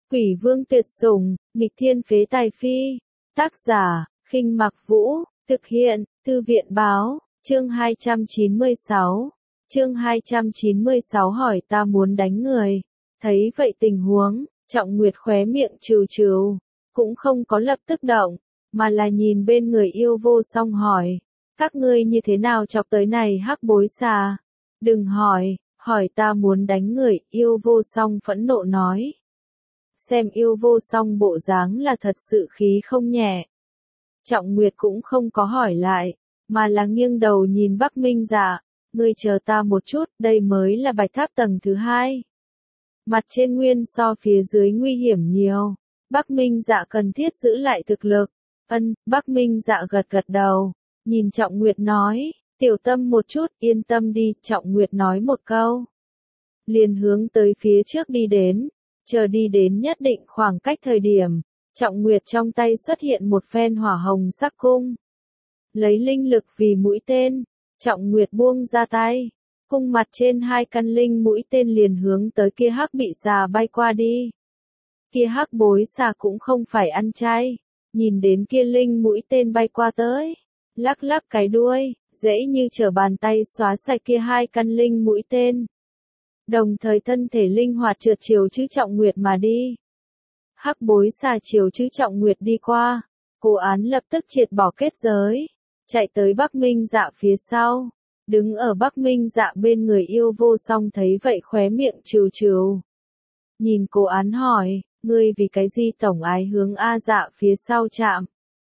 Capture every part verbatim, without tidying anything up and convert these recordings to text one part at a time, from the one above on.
Quỷ vương tuyệt sủng, nghịch thiên phế tài phi. Tác giả, Khinh Mặc Vũ, thực hiện, Thư viện báo, chương hai trăm chín mươi sáu. Chương hai trăm chín mươi sáu hỏi ta muốn đánh người. Thấy vậy tình huống, Trọng Nguyệt khóe miệng trừ trừ, cũng không có lập tức động, mà là nhìn bên người Yêu Vô Song hỏi, các ngươi như thế nào chọc tới này hắc bối xà? Đừng hỏi, hỏi ta muốn đánh người, Yêu Vô Song phẫn nộ nói. Xem Yêu Vô Song bộ dáng là thật sự khí không nhẹ. Trọng Nguyệt cũng không có hỏi lại, mà là nghiêng đầu nhìn Bắc Minh Dạ, ngươi chờ ta một chút, đây mới là bạch tháp tầng thứ hai. Mặt trên nguyên so phía dưới nguy hiểm nhiều, Bắc Minh Dạ cần thiết giữ lại thực lực. Ân, Bắc Minh Dạ gật gật đầu, nhìn Trọng Nguyệt nói, tiểu tâm một chút, yên tâm đi, Trọng Nguyệt nói một câu. Liền hướng tới phía trước đi đến, chờ đi đến nhất định khoảng cách thời điểm, Trọng Nguyệt trong tay xuất hiện một phen hỏa hồng sắc cung. Lấy linh lực vì mũi tên, Trọng Nguyệt buông ra tay, cung mặt trên hai căn linh mũi tên liền hướng tới kia hắc bị xà bay qua đi. Kia hắc bối xà cũng không phải ăn chay, nhìn đến kia linh mũi tên bay qua tới, lắc lắc cái đuôi, dễ như trở bàn tay xóa sạch kia hai căn linh mũi tên. Đồng thời thân thể linh hoạt trượt chiều chữ Trọng Nguyệt mà đi. Hắc bối xà chiều chữ Trọng Nguyệt đi qua, Cố Án lập tức triệt bỏ kết giới, chạy tới Bắc Minh Dạ phía sau, đứng ở Bắc Minh Dạ bên người Yêu Vô Song thấy vậy khóe miệng trừ trừ. Nhìn Cố Án hỏi, ngươi vì cái gì tổng ái hướng A Dạ phía sau chạm?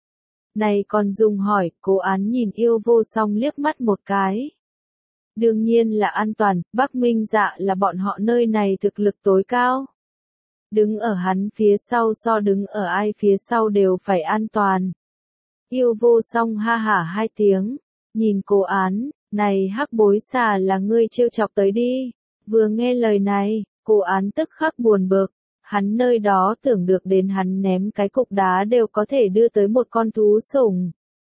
Này còn dùng hỏi, Cố Án nhìn Yêu Vô Song liếc mắt một cái. Đương nhiên là an toàn, Bắc Minh Dạ là bọn họ nơi này thực lực tối cao. Đứng ở hắn phía sau so đứng ở ai phía sau đều phải an toàn. Yêu Vô Song ha hả hai tiếng, nhìn Cố Án, này hắc bối xà là ngươi trêu chọc tới đi. Vừa nghe lời này, Cố Án tức khắc buồn bực, hắn nơi đó tưởng được đến hắn ném cái cục đá đều có thể đưa tới một con thú sủng.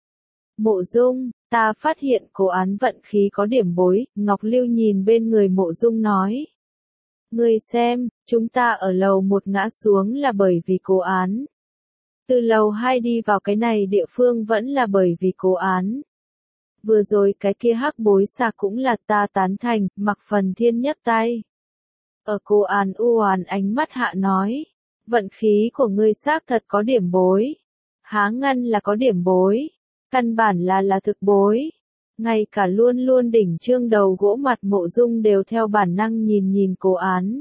Mộ Dung, ta phát hiện Cố Án vận khí có điểm bối, Ngọc Lưu nhìn bên người Mộ Dung nói. Ngươi xem, chúng ta ở lầu một ngã xuống là bởi vì Cố Án. Từ lầu hai đi vào cái này địa phương vẫn là bởi vì Cố Án. Vừa rồi cái kia hắc bối xà cũng là ta tán thành, Mặc Phần Thiên nhấc tay. Ở Cố Án u oán ánh mắt hạ nói, vận khí của ngươi xác thật có điểm bối. Há ngăn là có điểm bối, căn bản là là thực bối. Ngay cả luôn luôn đỉnh trương đầu gỗ mặt Mộ Dung đều theo bản năng nhìn nhìn Cố Án.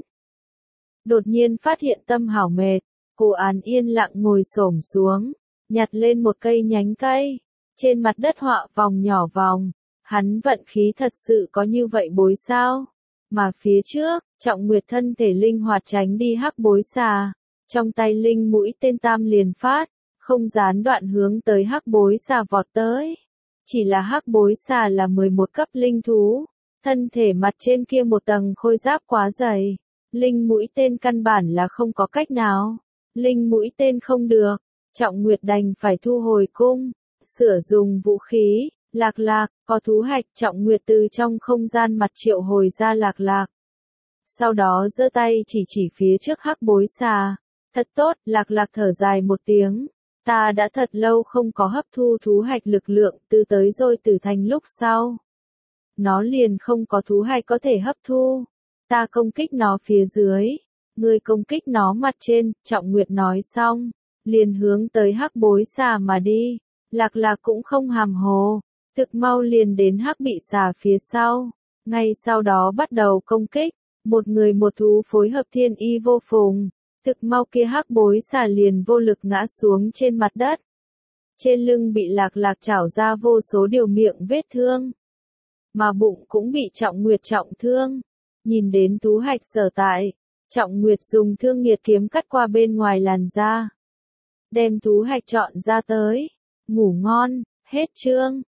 Đột nhiên phát hiện tâm hảo mệt, Cố Án yên lặng ngồi xổm xuống, nhặt lên một cây nhánh cây, trên mặt đất họa vòng nhỏ vòng, hắn vận khí thật sự có như vậy bối sao? Mà phía trước, Trọng Nguyệt thân thể linh hoạt tránh đi hắc bối xà, trong tay linh mũi tên tam liền phát, không gián đoạn hướng tới hắc bối xà vọt tới. Chỉ là hắc bối xà là mười một cấp linh thú, thân thể mặt trên kia một tầng khôi giáp quá dày, linh mũi tên căn bản là không có cách nào. Linh mũi tên không được, Trọng Nguyệt đành phải thu hồi cung, sửa dùng vũ khí. Lạc Lạc, có thú hạch, Trọng Nguyệt từ trong không gian mặt triệu hồi ra Lạc Lạc. Sau đó giơ tay chỉ chỉ phía trước hắc bối xà. Thật tốt, Lạc Lạc thở dài một tiếng. Ta đã thật lâu không có hấp thu thú hạch lực lượng từ tới rồi tử thành lúc sau. Nó liền không có thú hạch có thể hấp thu. Ta công kích nó phía dưới. Ngươi công kích nó mặt trên, Trọng Nguyệt nói xong. Liền hướng tới hắc bối xà mà đi. Lạc Lạc cũng không hàm hồ. Thực mau liền đến hắc bị xà phía sau, ngay sau đó bắt đầu công kích, một người một thú phối hợp thiên y vô phùng, thực mau kia hắc bối xà liền vô lực ngã xuống trên mặt đất. Trên lưng bị Lạc Lạc chảo ra vô số điều miệng vết thương, mà bụng cũng bị Trọng Nguyệt trọng thương. Nhìn đến thú hạch sở tại, Trọng Nguyệt dùng thương nghiệt kiếm cắt qua bên ngoài làn da, đem thú hạch chọn ra tới. Ngủ ngon, hết chương.